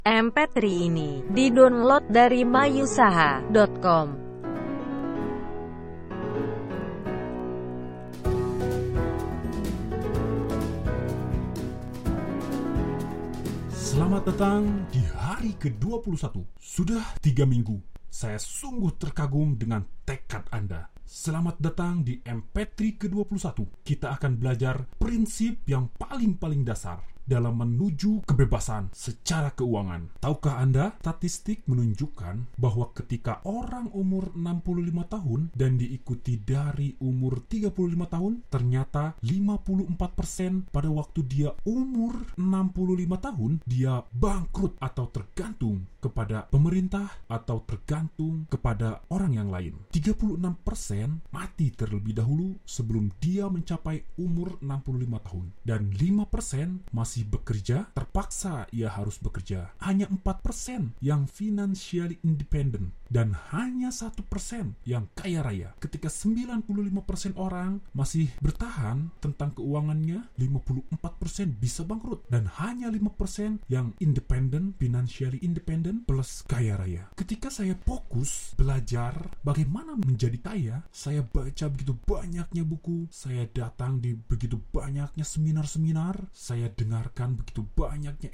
MP3 ini didownload dari mayusaha.com. Selamat datang di hari ke-21. Sudah 3 minggu. Saya sungguh terkagum dengan tekad Anda. Selamat datang di MP3 ke-21. Kita akan belajar prinsip yang paling dasar dalam menuju kebebasan secara keuangan. Tahukah Anda, statistik menunjukkan bahwa ketika orang umur 65 tahun dan diikuti dari umur 35 tahun, ternyata 54% pada waktu dia umur 65 tahun, dia bangkrut atau tergantung kepada pemerintah atau tergantung kepada orang yang lain. 36% mati terlebih dahulu sebelum dia mencapai umur 65 tahun. Dan 5% masih bekerja, terpaksa ia harus bekerja. Hanya 4% yang financially independent dan hanya 1% yang kaya raya. Ketika 95% orang masih bertahan tentang keuangannya, 54% bisa bangkrut dan hanya 5% yang independent, financially independent plus kaya raya. Ketika saya fokus belajar bagaimana menjadi kaya, saya baca begitu banyaknya buku, saya datang di begitu banyaknya seminar-seminar, saya dengarkan begitu banyaknya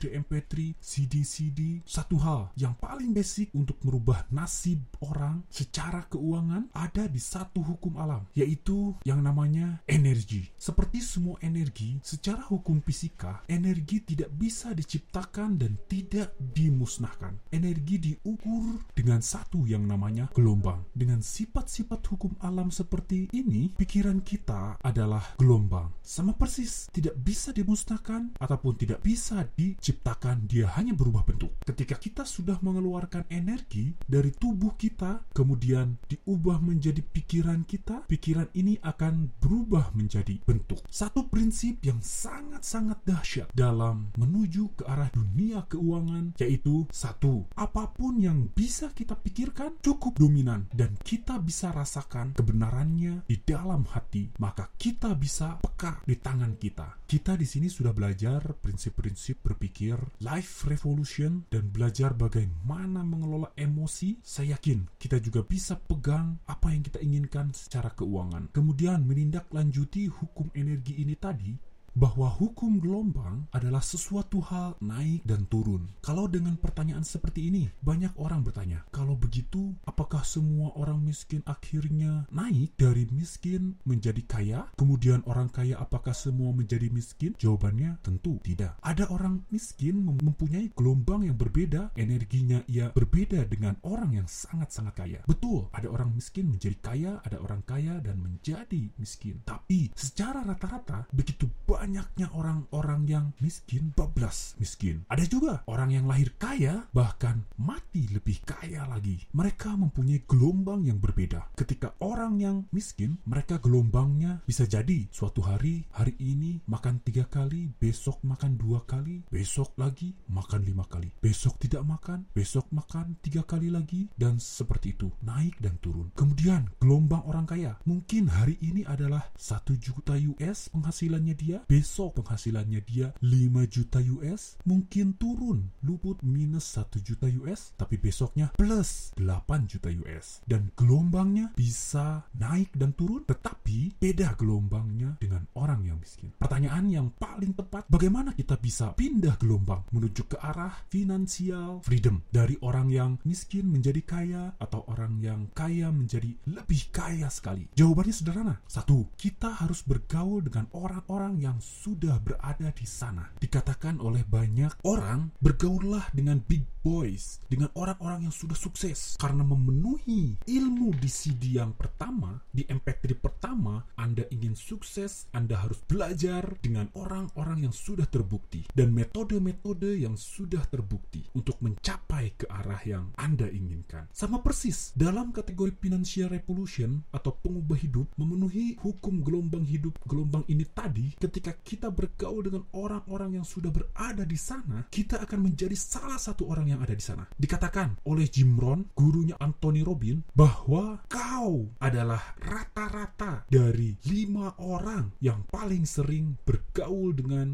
MP3, CD. Satu hal yang paling basic untuk merubah nasib orang secara keuangan ada di satu hukum alam, yaitu yang namanya energi. Seperti semua energi, secara hukum fisika, energi tidak bisa diciptakan dan tidak dimusnahkan. Energi diukur dengan satu yang namanya gelombang. Dengan sifat-sifat hukum alam seperti ini, pikiran kita adalah gelombang. Sama persis, tidak bisa dimusnahkan ataupun tidak bisa diciptakan, dia hanya berubah bentuk. Ketika kita sudah mengeluarkan energi dari tubuh kita, kemudian diubah menjadi pikiran kita, pikiran ini akan berubah menjadi bentuk. Satu prinsip yang sangat dahsyat dalam menuju ke arah dunia keuangan, yaitu satu, apapun yang bisa kita pikirkan cukup dominan dan kita bisa rasakan kebenarannya di dalam hati, maka kita bisa peka di tangan kita. Kita di sini sudah belajar prinsip-prinsip berpikir, life revolution, dan belajar bagaimana mengelola emosi. Saya yakin kita juga bisa pegang apa yang kita inginkan secara keuangan. Kemudian menindaklanjuti hukum energi ini tadi, bahwa hukum gelombang adalah sesuatu hal naik dan turun. Kalau dengan pertanyaan seperti ini, banyak orang bertanya, kalau begitu, apakah semua orang miskin akhirnya naik dari miskin menjadi kaya? Kemudian orang kaya apakah semua menjadi miskin? Jawabannya tentu tidak. Ada orang miskin mempunyai gelombang yang berbeda, energinya ia berbeda dengan orang yang sangat kaya. Betul, ada orang miskin menjadi kaya, ada orang kaya dan menjadi miskin. Tapi secara rata-rata, begitu banyaknya orang-orang yang miskin, bablas miskin. Ada juga orang yang lahir kaya, bahkan mati lebih kaya lagi. Mereka mempunyai gelombang yang berbeda. Ketika orang yang miskin, mereka gelombangnya bisa jadi suatu hari ini makan 3 kali, besok makan 2 kali, besok lagi makan 5 kali, besok tidak makan, besok makan 3 kali lagi, dan seperti itu, naik dan turun. Kemudian gelombang orang kaya, mungkin hari ini adalah 1 juta US penghasilannya dia, besok penghasilannya dia 5 juta US, mungkin turun, luput minus 1 juta US, tapi besoknya plus 8 juta US. Dan gelombangnya bisa naik dan turun, tetapi beda gelombangnya dengan orang yang miskin. Pertanyaan yang paling tepat, bagaimana kita bisa pindah gelombang menuju ke arah financial freedom, dari orang yang miskin menjadi kaya atau orang yang kaya menjadi lebih kaya sekali? Jawabannya sederhana. Satu, kita harus bergaul dengan orang-orang yang sudah berada di sana. Dikatakan oleh banyak orang, bergaullah dengan big boys, dengan orang-orang yang sudah sukses. Karena memenuhi ilmu di CD yang pertama, di MP3 pertama, Anda ingin sukses, Anda harus belajar dengan orang-orang yang sudah terbukti dan metode-metode yang sudah terbukti untuk mencapai ke arah yang Anda inginkan. Sama persis dalam kategori financial revolution atau pengubah hidup, memenuhi hukum gelombang hidup, gelombang ini tadi, ketika kita bergaul dengan orang-orang yang sudah berada di sana, kita akan menjadi salah satu orang yang ada di sana. Dikatakan oleh Jim Rohn, gurunya Anthony Robbins, bahwa kau adalah rata-rata dari 5 orang yang paling sering bergaul denganmu.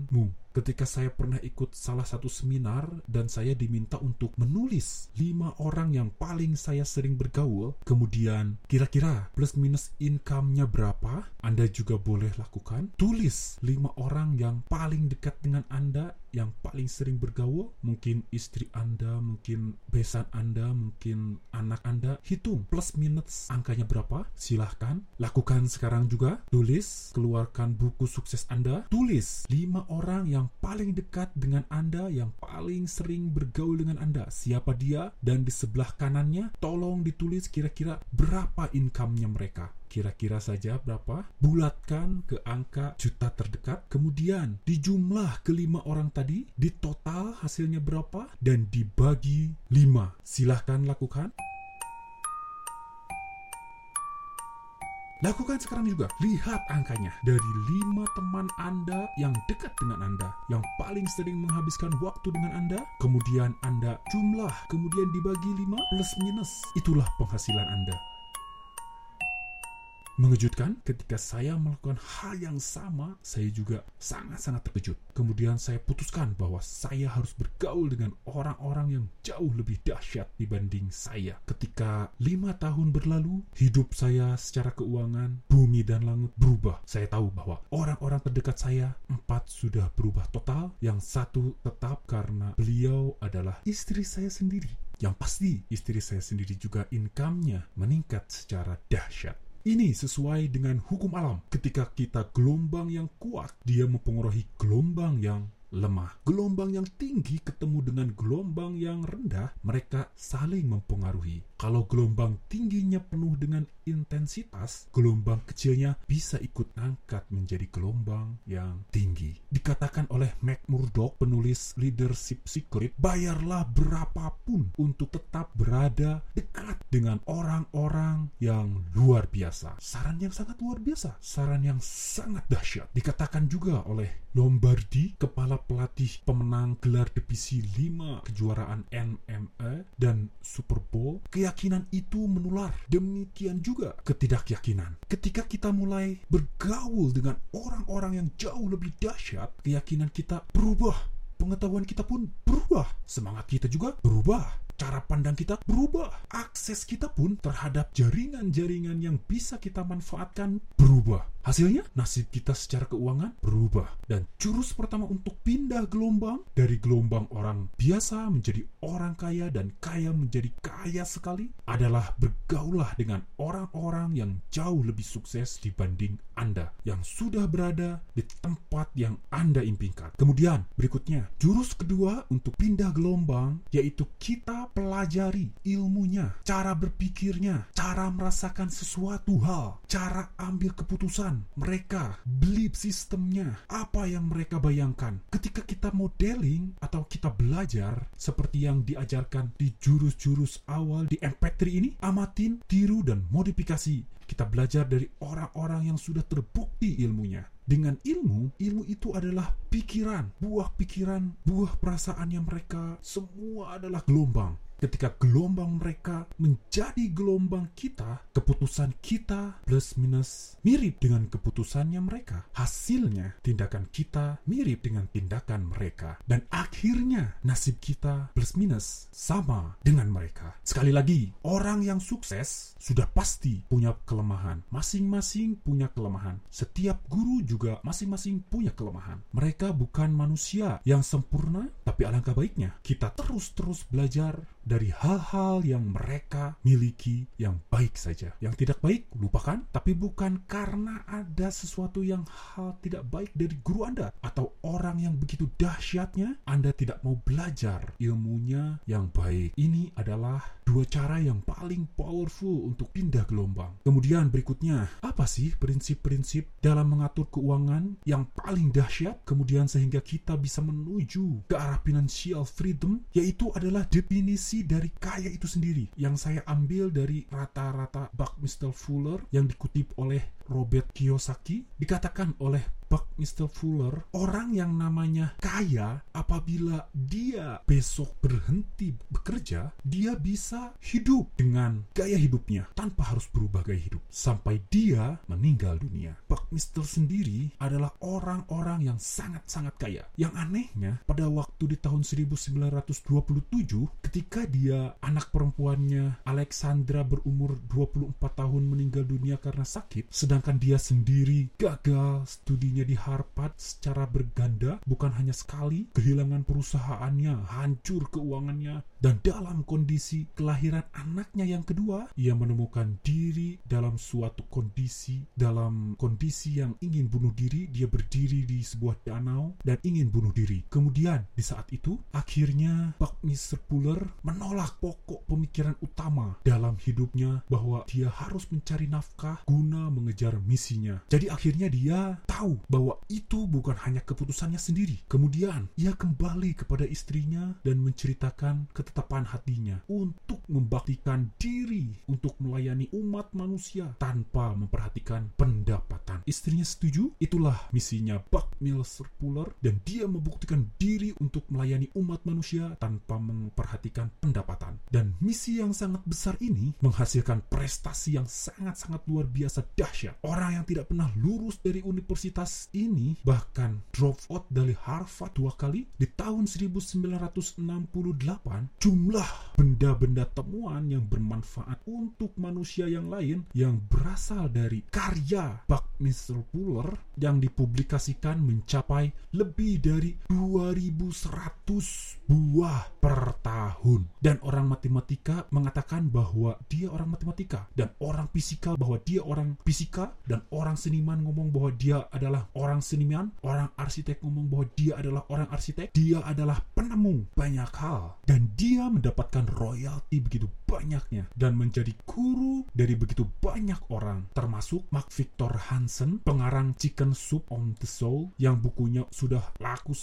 ketika saya pernah ikut salah satu seminar dan saya diminta untuk menulis 5 orang yang paling saya sering bergaul, kemudian kira-kira plus minus income-nya berapa, Anda juga boleh lakukan. Tulis 5 orang yang paling dekat dengan Anda, yang paling sering bergaul, mungkin istri Anda, mungkin besan Anda, mungkin anak Anda. Hitung plus minus angkanya berapa, silahkan. Lakukan sekarang juga. Tulis, keluarkan buku sukses Anda. Tulis 5 orang yang paling dekat dengan Anda, yang paling sering bergaul dengan Anda. Siapa dia? Dan di sebelah kanannya, tolong ditulis kira-kira berapa income-nya mereka. Kira-kira saja berapa, bulatkan ke angka juta terdekat, kemudian dijumlah ke 5 orang tadi, di total hasilnya berapa, dan dibagi 5. Silahkan lakukan. Lakukan sekarang juga. Lihat angkanya. Dari 5 teman Anda yang dekat dengan Anda, yang paling sering menghabiskan waktu dengan Anda, kemudian Anda jumlah, kemudian dibagi 5 plus minus. Itulah penghasilan Anda. Mengejutkan, ketika saya melakukan hal yang sama, saya juga sangat-sangat terkejut. Kemudian saya putuskan bahwa saya harus bergaul dengan orang-orang yang jauh lebih dahsyat dibanding saya. Ketika 5 tahun berlalu, hidup saya secara keuangan, bumi dan langit berubah. Saya tahu bahwa orang-orang terdekat saya, 4 sudah berubah total, yang 1 tetap karena beliau adalah istri saya sendiri. Yang pasti, istri saya sendiri juga income-nya meningkat secara dahsyat. Ini sesuai dengan hukum alam. Ketika kita gelombang yang kuat, dia mempengaruhi gelombang yang lemah. Gelombang yang tinggi ketemu dengan gelombang yang rendah, mereka saling mempengaruhi. Kalau gelombang tingginya penuh dengan intensitas, gelombang kecilnya bisa ikut angkat menjadi gelombang yang tinggi. Dikatakan oleh Mac Murdock, penulis Leadership Secret, bayarlah berapapun untuk tetap berada dekat dengan orang-orang yang luar biasa. Saran yang sangat luar biasa, saran yang sangat dahsyat. Dikatakan juga oleh Lombardi, kepala pelatih pemenang gelar divisi 5 kejuaraan MMA dan Super Bowl, keyakinan itu menular. Demikian juga ketidakyakinan. Ketika kita mulai bergaul dengan orang-orang yang jauh lebih dahsyat, keyakinan kita berubah. Pengetahuan kita pun berubah. Semangat kita juga berubah. Cara pandang kita berubah. Akses kita pun terhadap jaringan-jaringan yang bisa kita manfaatkan berubah. Hasilnya, nasib kita secara keuangan berubah. Dan jurus pertama untuk pindah gelombang dari gelombang orang biasa menjadi orang kaya dan kaya menjadi kaya sekali adalah bergaulah dengan orang-orang yang jauh lebih sukses dibanding Anda, yang sudah berada di tempat yang Anda impikan. Kemudian, berikutnya, jurus kedua untuk pindah gelombang yaitu kita pelajari ilmunya, cara berpikirnya, cara merasakan sesuatu hal, cara ambil keputusan mereka, belief sistemnya, apa yang mereka bayangkan. Ketika kita modeling atau kita belajar seperti yang diajarkan di jurus-jurus awal di MP3 ini, amatin, tiru, dan modifikasi. Kita belajar dari orang-orang yang sudah terbukti ilmunya. Dengan ilmu itu adalah pikiran, buah perasaan yang mereka semua adalah gelombang. Ketika gelombang mereka menjadi gelombang kita, keputusan kita plus minus mirip dengan keputusannya mereka. Hasilnya, tindakan kita mirip dengan tindakan mereka. Dan akhirnya, nasib kita plus minus sama dengan mereka. Sekali lagi, orang yang sukses sudah pasti punya kelemahan. Masing-masing punya kelemahan. Setiap guru juga masing-masing punya kelemahan. Mereka bukan manusia yang sempurna, tapi alangkah baiknya kita terus-terus belajar dari hal-hal yang mereka miliki yang baik saja. Yang tidak baik, lupakan. Tapi bukan karena ada sesuatu yang hal tidak baik dari guru Anda atau orang yang begitu dahsyatnya, Anda tidak mau belajar ilmunya yang baik. Ini adalah 2 cara yang paling powerful untuk pindah gelombang. Kemudian berikutnya, apa sih prinsip-prinsip dalam mengatur keuangan yang paling dahsyat? Kemudian sehingga kita bisa menuju ke arah financial freedom, yaitu adalah definisi dari kaya itu sendiri, yang saya ambil dari rata-rata Buckminster Fuller yang dikutip oleh Robert Kiyosaki. Dikatakan oleh Buckminster Fuller, orang yang namanya kaya, apabila dia besok berhenti bekerja, dia bisa hidup dengan gaya hidupnya tanpa harus berubah gaya hidup sampai dia meninggal dunia. Buckminster sendiri adalah orang-orang yang sangat-sangat kaya. Yang anehnya, pada waktu di tahun 1927, ketika dia anak perempuannya Alexandra berumur 24 tahun meninggal dunia karena sakit, sedangkan dia sendiri gagal studinya di Harvard secara berganda, bukan hanya sekali, kehilangan perusahaannya, hancur keuangannya, dan dalam kondisi kelahiran anaknya yang kedua, ia menemukan diri dalam suatu kondisi yang ingin bunuh diri. Dia berdiri di sebuah danau dan ingin bunuh diri. Kemudian di saat itu, akhirnya Buckminster Fuller menolak pokok pemikiran utama dalam hidupnya, bahwa dia harus mencari nafkah guna mengejar misinya. Jadi akhirnya dia tahu bahwa itu bukan hanya keputusannya sendiri. Kemudian ia kembali kepada istrinya dan menceritakan ketetapan hatinya untuk membaktikan diri untuk melayani umat manusia tanpa memperhatikan pendapatan. Istrinya setuju. Itulah misinya Buckminster Fuller, dan dia membuktikan diri untuk melayani umat manusia tanpa memperhatikan pendapatan. Dan misi yang sangat besar ini menghasilkan prestasi yang sangat-sangat luar biasa dahsyat. Orang yang tidak pernah lulus dari universitas ini bahkan drop out dari Harvard 2 kali. Di tahun 1968, jumlah benda-benda temuan yang bermanfaat untuk manusia yang lain yang berasal dari karya Buckminster Fuller yang dipublikasikan mencapai lebih dari 2100 buah per tahun. Dan orang matematika mengatakan bahwa dia orang matematika, dan orang fisika bahwa dia orang fisika, dan orang seniman ngomong bahwa dia adalah orang seniman, orang arsitek ngomong bahwa dia adalah orang arsitek. Dia adalah penemu banyak hal, dan dia mendapatkan royalti begitu banyaknya dan menjadi guru dari begitu banyak orang, termasuk Mark Victor Hansen, pengarang Chicken Soup on the Soul, yang bukunya sudah laku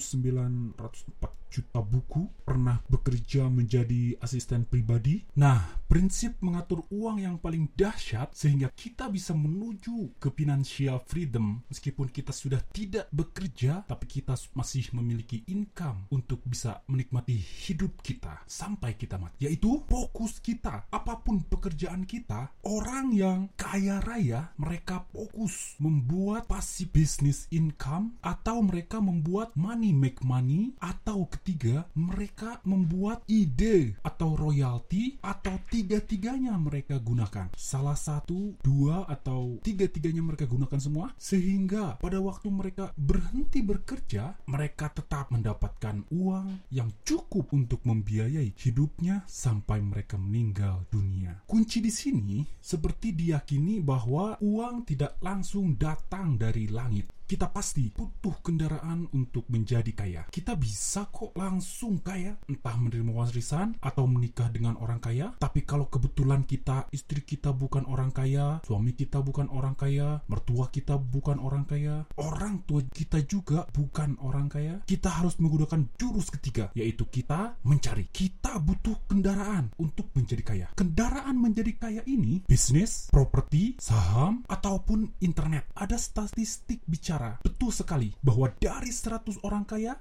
1904 juta buku, pernah bekerja menjadi asisten pribadi. Nah, prinsip mengatur uang yang paling dahsyat sehingga kita bisa menuju ke financial freedom meskipun kita sudah tidak bekerja, tapi kita masih memiliki income untuk bisa menikmati hidup kita sampai kita mati, yaitu fokus kita. Apapun pekerjaan kita, orang yang kaya raya, mereka fokus membuat passive business income, atau mereka membuat money make money, atau ketiga, mereka membuat ide atau royalti, atau tiga-tiganya mereka gunakan. Salah satu, dua, atau tiga-tiganya mereka gunakan semua, sehingga pada waktu mereka berhenti bekerja, mereka tetap mendapatkan uang yang cukup untuk membiayai hidupnya sampai mereka meninggal dunia. Kunci di sini seperti diyakini bahwa uang tidak langsung datang dari langit. Kita pasti butuh kendaraan untuk menjadi kaya. Kita bisa kok langsung kaya, entah menerima warisan atau menikah dengan orang kaya. Tapi kalau kebetulan istri kita bukan orang kaya, suami kita bukan orang kaya, mertua kita bukan orang kaya, orang tua kita juga bukan orang kaya, kita harus menggunakan jurus ketiga, yaitu kita mencari. Kita butuh kendaraan untuk menjadi kaya. Kendaraan menjadi kaya ini bisnis, properti, saham, ataupun internet. Ada statistik bicara betul sekali bahwa dari 100 orang kaya,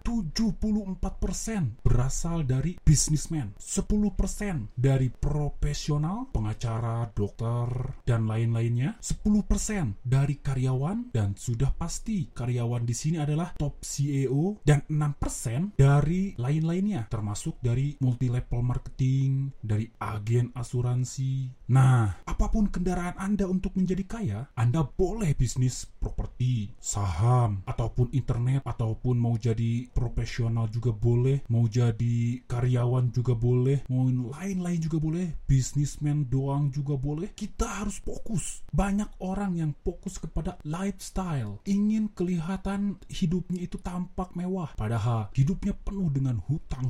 74% berasal dari bisnismen, 10% dari profesional, pengacara, dokter, dan lain-lainnya, 10% dari karyawan, dan sudah pasti karyawan di sini adalah top CEO, dan 6% dari lain-lainnya, termasuk dari multi-level marketing, dari agen asuransi. Nah, apapun kendaraan Anda untuk menjadi kaya, Anda boleh bisnis properti, saham, ataupun internet, ataupun mau jadi profesional juga boleh, mau jadi karyawan juga boleh, mau lain-lain juga boleh, bisnismen doang juga boleh. Kita harus fokus. Banyak orang yang fokus kepada lifestyle, ingin kelihatan hidupnya itu tampak mewah, padahal hidupnya penuh dengan hutang.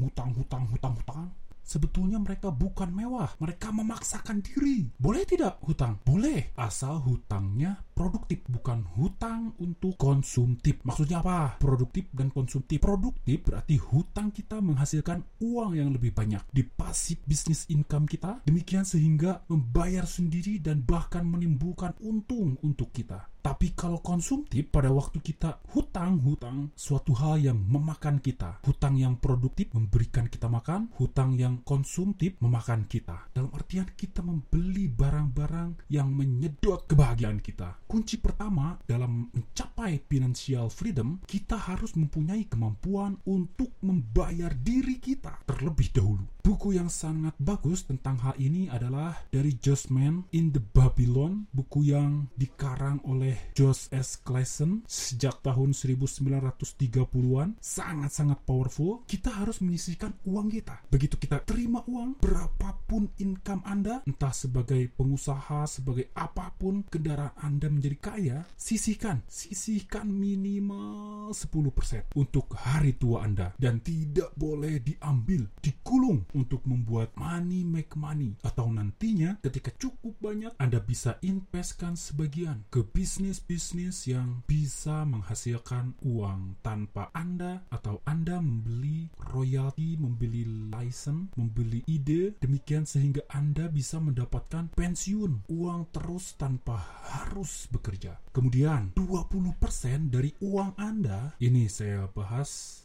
Sebetulnya mereka bukan mewah, mereka memaksakan diri. Boleh tidak hutang? Boleh, asal hutangnya produktif, bukan hutang untuk konsumtif. Maksudnya apa? Produktif dan konsumtif. Produktif berarti hutang kita menghasilkan uang yang lebih banyak di passive business income kita, demikian sehingga membayar sendiri dan bahkan menimbulkan untung untuk kita. Tapi kalau konsumtif, pada waktu kita hutang suatu hal yang memakan kita. Hutang yang produktif memberikan kita makan, hutang yang konsumtif memakan kita. Dalam artian kita membeli barang-barang yang menyedot kebahagiaan kita. Kunci pertama dalam mencapai financial freedom, kita harus mempunyai kemampuan untuk membayar diri kita terlebih dahulu. Buku yang sangat bagus tentang hal ini adalah dari Just Man in the Babylon, buku yang dikarang oleh Josh S. Clason sejak tahun 1930-an. Sangat-sangat powerful. Kita harus menyisihkan uang kita. Begitu kita terima uang, berapapun income Anda, entah sebagai pengusaha, sebagai apapun kendaraan Anda menjadi kaya, sisihkan minimal 10% untuk hari tua Anda, dan tidak boleh diambil, digulung untuk membuat money make money, atau nantinya ketika cukup banyak Anda bisa investkan sebagian ke bisnis-bisnis yang bisa menghasilkan uang tanpa Anda membeli royalti, membeli license, membeli ide, demikian sehingga Anda bisa mendapatkan pensiun, uang terus tanpa harus bekerja. Kemudian 20% dari uang Anda, ini saya bahas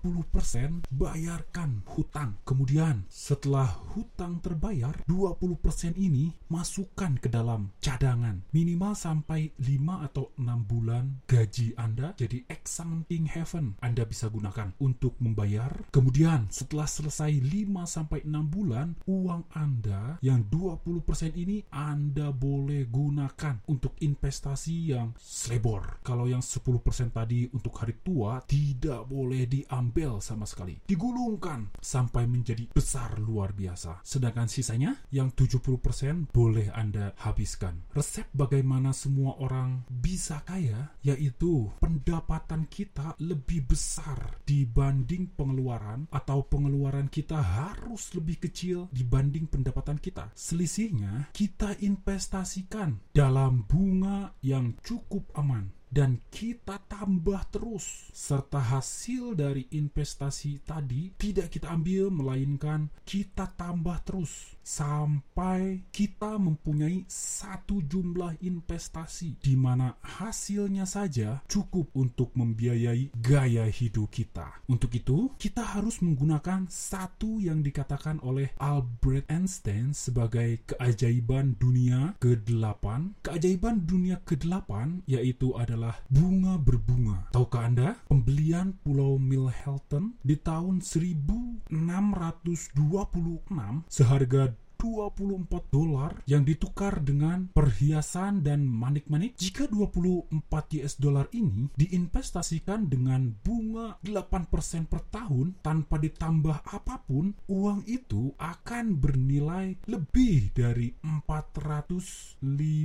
20% bayarkan hutang. Kemudian setelah hutang terbayar, 20% ini masukkan ke dalam cadangan minimal sampai 5 atau 6 bulan gaji Anda. Jadi accounting heaven Anda bisa gunakan untuk membayar. Kemudian setelah selesai 5 sampai 6 bulan, uang Anda yang 20% ini Anda boleh gunakan untuk investasi yang selebor. Kalau yang 10% tadi untuk hari tua tidak boleh diambil sama sekali, digulungkan sampai menjadi besar luar biasa. Sedangkan sisanya yang 70% boleh Anda habiskan. Resep bagaimana semua orang bisa kaya, yaitu pendapatan kita lebih besar dibanding pengeluaran, atau pengeluaran kita harus lebih kecil dibanding pendapatan kita. Selisihnya kita investasikan dalam bunga yang cukup aman, dan kita tambah terus, serta hasil dari investasi tadi tidak kita ambil, melainkan kita tambah terus sampai kita mempunyai satu jumlah investasi di mana hasilnya saja cukup untuk membiayai gaya hidup kita. Untuk itu, kita harus menggunakan satu yang dikatakan oleh Albert Einstein sebagai keajaiban dunia ke-8. Keajaiban dunia ke-8 yaitu adalah bunga berbunga. Tahukah Anda, pembelian Pulau Milhelton di tahun 1626 seharga $24 yang ditukar dengan perhiasan dan manik-manik. Jika $24 ini diinvestasikan dengan bunga 8% per tahun tanpa ditambah apapun, uang itu akan bernilai lebih dari 405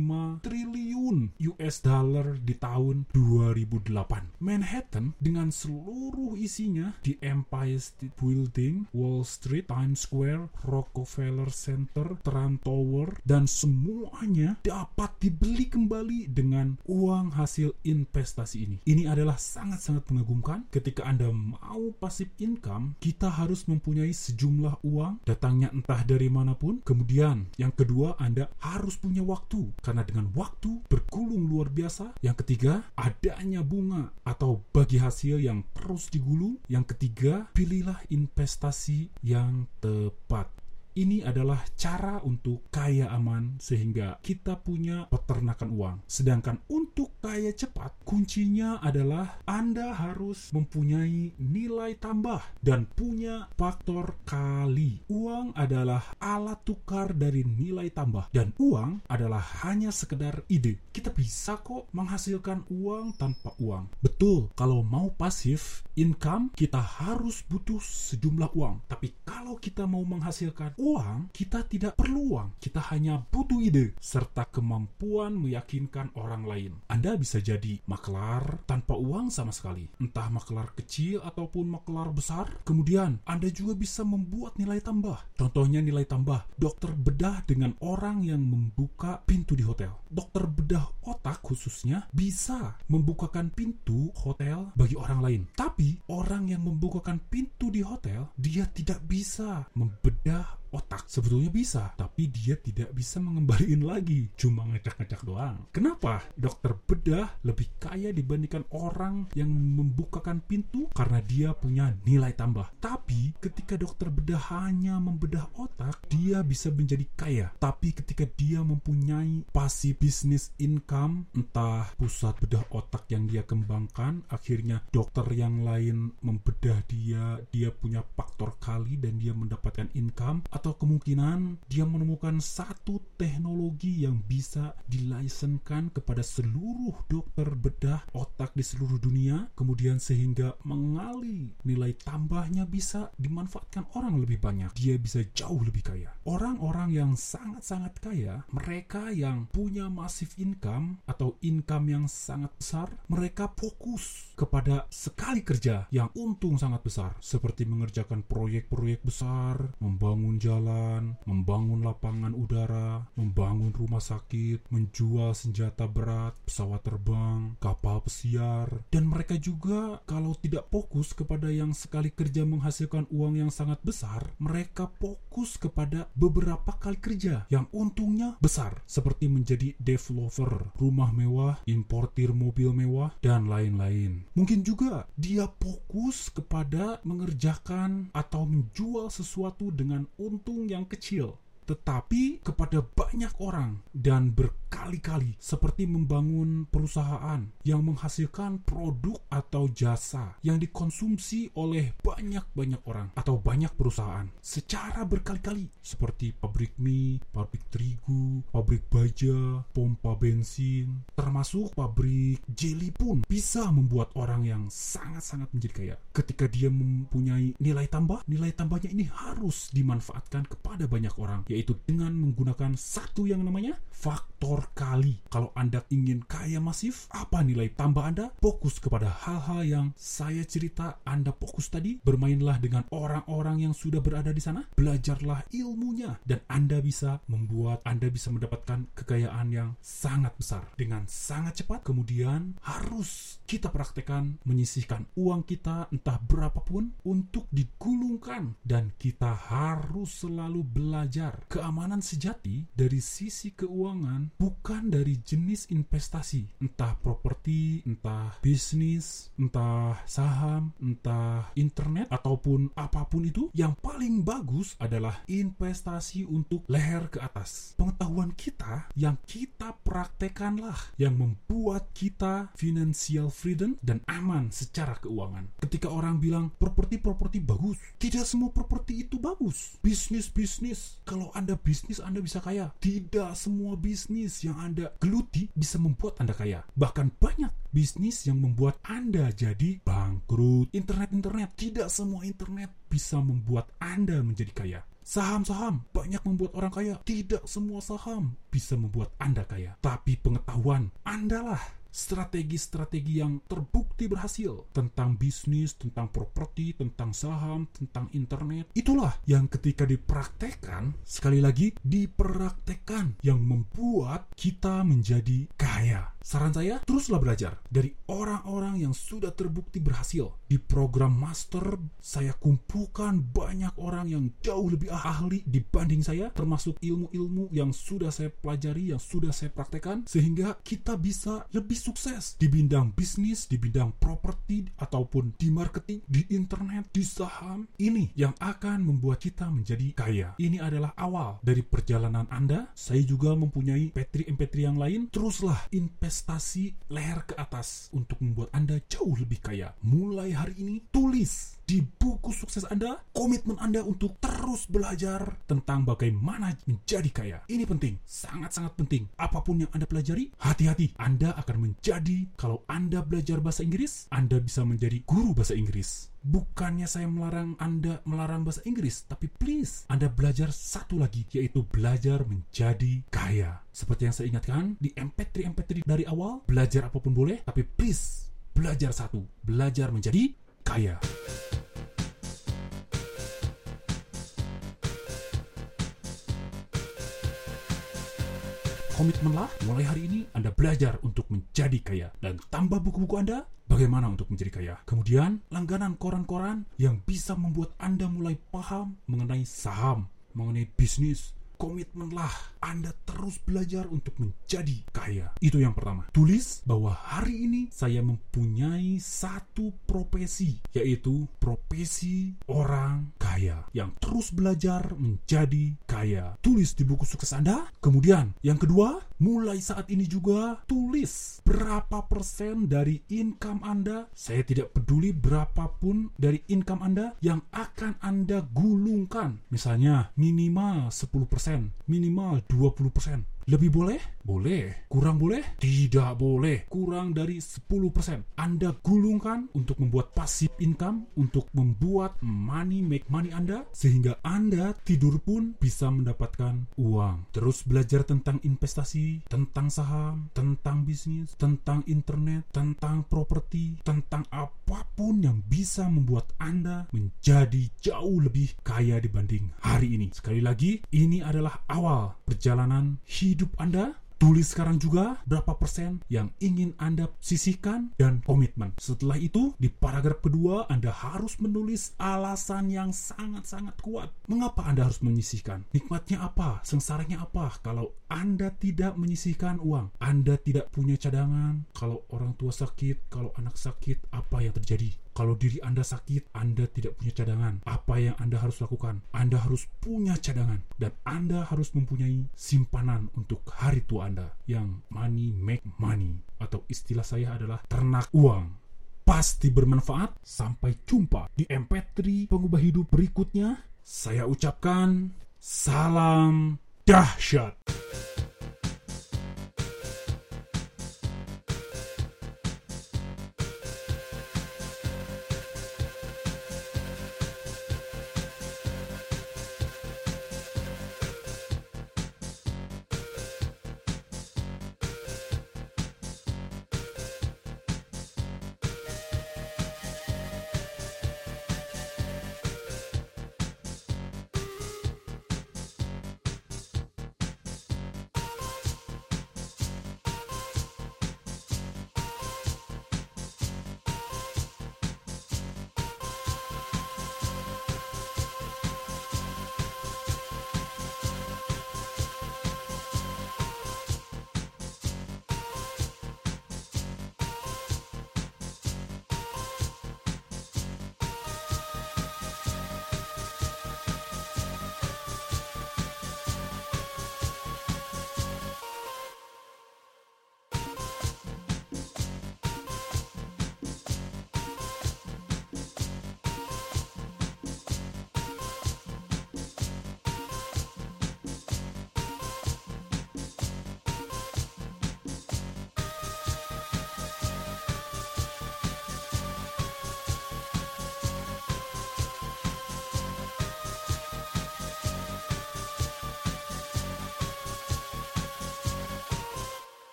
triliun US dollar di tahun 2008. Manhattan dengan seluruh isinya di Empire State Building, Wall Street, Times Square, Rockefeller Center, Trump Tower, dan semuanya dapat dibeli kembali dengan uang hasil investasi ini. Ini adalah sangat-sangat mengagumkan. Ketika Anda mau passive income, kita harus mempunyai sejumlah uang, datangnya entah dari manapun. Kemudian yang kedua, Anda harus punya waktu, karena dengan waktu bergulung luar biasa. Yang ketiga, adanya bunga atau bagi hasil yang terus digulung. Yang ketiga, pilihlah investasi yang tepat. Ini adalah cara untuk kaya aman sehingga kita punya peternakan uang. Sedangkan untuk kaya cepat, kuncinya adalah Anda harus mempunyai nilai tambah dan punya faktor kali. Uang adalah alat tukar dari nilai tambah, dan uang adalah hanya sekedar ide. Kita bisa kok menghasilkan uang tanpa uang. Betul, kalau mau pasif income, kita harus butuh sejumlah uang. Tapi kalau kita mau menghasilkan uang, kita tidak perlu uang. Kita hanya butuh ide serta kemampuan meyakinkan orang lain. Anda bisa jadi maklar tanpa uang sama sekali, entah maklar kecil ataupun maklar besar. Kemudian Anda juga bisa membuat nilai tambah. Contohnya nilai tambah dokter bedah dengan orang yang membuka pintu di hotel. Dokter bedah otak khususnya bisa membukakan pintu hotel bagi orang lain. Tapi orang yang membukakan pintu di hotel, dia tidak bisa membedah otak? Sebetulnya bisa, tapi dia tidak bisa mengembalikan lagi, cuma ngecek-ngecek doang. Kenapa dokter bedah lebih kaya dibandingkan orang yang membukakan pintu? Karena dia punya nilai tambah. Tapi ketika dokter bedah hanya membedah otak, dia bisa menjadi kaya. Tapi ketika dia mempunyai passive business income, entah pusat bedah otak yang dia kembangkan, akhirnya dokter yang lain membedah dia punya faktor kali dan dia mendapatkan income, atau kemungkinan dia menemukan satu teknologi yang bisa dilaisenkan kepada seluruh dokter bedah otak di seluruh dunia, kemudian sehingga mengalir nilai tambahnya bisa dimanfaatkan orang lebih banyak. Dia bisa jauh lebih kaya. Orang-orang yang sangat-sangat kaya, mereka yang punya massive income atau income yang sangat besar, mereka fokus kepada sekali kerja yang untung sangat besar, seperti mengerjakan proyek-proyek besar, membangun jalan, membangun lapangan udara, membangun rumah sakit, menjual senjata berat, pesawat terbang, kapal pesiar. Dan mereka juga kalau tidak fokus kepada yang sekali kerja menghasilkan uang yang sangat besar, mereka fokus kepada beberapa kali kerja yang untungnya besar, seperti menjadi developer rumah mewah, importir mobil mewah, dan lain-lain. Mungkin juga dia fokus kepada mengerjakan atau menjual sesuatu dengan untung yang kecil, tetapi kepada banyak orang dan berkali-kali, seperti membangun perusahaan yang menghasilkan produk atau jasa yang dikonsumsi oleh banyak-banyak orang atau banyak perusahaan secara berkali-kali, seperti pabrik mie, pabrik terigu, pabrik baja, pompa bensin, termasuk pabrik jeli pun bisa membuat orang yang sangat-sangat menjadi kaya. Ketika dia mempunyai nilai tambah, nilai tambahnya ini harus dimanfaatkan kepada banyak orang, yaitu dengan menggunakan satu yang namanya faktor kali. Kalau Anda ingin kaya masif, apa nilai tambah Anda? Fokus kepada hal-hal yang saya cerita. Anda fokus tadi, bermainlah dengan orang-orang yang sudah berada di sana, belajarlah ilmunya, dan Anda bisa mendapatkan kekayaan yang sangat besar dengan sangat cepat. Kemudian harus kita praktekkan menyisihkan uang kita entah berapapun untuk digulungkan, dan kita harus selalu belajar keamanan sejati dari sisi keuangan, bukan dari jenis investasi, entah properti, entah bisnis, entah saham, entah internet, ataupun apapun itu. Yang paling bagus adalah investasi untuk leher ke atas. Pengetahuan kita yang kita praktekanlah yang membuat kita financial freedom dan aman secara keuangan. Ketika orang bilang properti bagus, tidak semua properti itu bagus. Bisnis, kalau Anda bisnis Anda bisa kaya. Tidak semua bisnis yang Anda geluti bisa membuat Anda kaya. Bahkan banyak bisnis yang membuat Anda jadi bangkrut. Internet, tidak semua internet bisa membuat Anda menjadi kaya. Saham banyak membuat orang kaya. Tidak semua saham bisa membuat Anda kaya. Tapi pengetahuan Anda lah strategi-strategi yang terbukti berhasil tentang bisnis, tentang properti, tentang saham, tentang internet. Itulah yang ketika dipraktekkan, sekali lagi dipraktekkan, yang membuat kita menjadi kaya. Saran saya, teruslah belajar dari orang-orang yang sudah terbukti berhasil. Di program master, saya kumpulkan banyak orang yang jauh lebih ahli dibanding saya, termasuk ilmu-ilmu yang sudah saya pelajari, yang sudah saya praktekkan, sehingga kita bisa lebih sukses di bidang bisnis, di bidang properti, ataupun di marketing, di internet, di saham. Ini yang akan membuat kita menjadi kaya. Ini adalah awal dari perjalanan Anda. Saya juga mempunyai MP3 yang lain. Teruslah investasi leher ke atas untuk membuat Anda jauh lebih kaya. Mulai hari ini, tulis di buku sukses Anda komitmen Anda untuk terus belajar tentang bagaimana menjadi kaya. Ini penting, sangat-sangat penting. Apapun yang Anda pelajari, hati-hati. Anda akan menjadi, kalau Anda belajar bahasa Inggris, Anda bisa menjadi guru bahasa Inggris. Bukannya saya melarang Anda melarang bahasa Inggris, tapi please, Anda belajar satu lagi, yaitu belajar menjadi kaya. Seperti yang saya ingatkan di MP3 dari awal, belajar apapun boleh, tapi please, belajar satu, belajar menjadi kaya. Komitmenlah, mulai hari ini Anda belajar untuk menjadi kaya, dan tambah buku-buku Anda bagaimana untuk menjadi kaya. Kemudian langganan koran-koran yang bisa membuat Anda mulai paham mengenai saham, mengenai bisnis, komitmenlah. Anda terus belajar untuk menjadi kaya. Itu yang pertama. Tulis bahwa hari ini saya mempunyai satu profesi, yaitu profesi orang kaya yang terus belajar menjadi kaya. Tulis di buku sukses Anda. Kemudian yang kedua, mulai saat ini juga tulis berapa persen dari income Anda. Saya tidak peduli berapapun dari income Anda yang akan Anda gulungkan. Misalnya minimal 10%, minimal 20%. Lebih boleh? Boleh. Kurang boleh? Tidak boleh. Kurang dari 10%. Anda gulungkan untuk membuat passive income, untuk membuat money make money Anda, sehingga Anda tidur pun bisa mendapatkan uang. Terus belajar tentang investasi, tentang saham, tentang bisnis, tentang internet, tentang properti, tentang apapun yang bisa membuat Anda menjadi jauh lebih kaya dibanding hari ini. Sekali lagi, ini adalah awal perjalanan hidup Anda. Tulis sekarang juga berapa persen yang ingin Anda sisihkan dan komitmen. Setelah itu, di paragraf kedua, Anda harus menulis alasan yang sangat-sangat kuat. Mengapa Anda harus menyisihkan? Nikmatnya apa? Sengsaranya apa kalau Anda tidak menyisihkan uang? Anda tidak punya cadangan. Kalau orang tua sakit, kalau anak sakit, apa yang terjadi? Kalau diri Anda sakit, Anda tidak punya cadangan. Apa yang Anda harus lakukan? Anda harus punya cadangan. Dan Anda harus mempunyai simpanan untuk hari tua Anda. Yang money make money. Atau istilah saya adalah ternak uang. Pasti bermanfaat. Sampai jumpa di MP3 Pengubah Hidup berikutnya. Saya ucapkan salam dahsyat.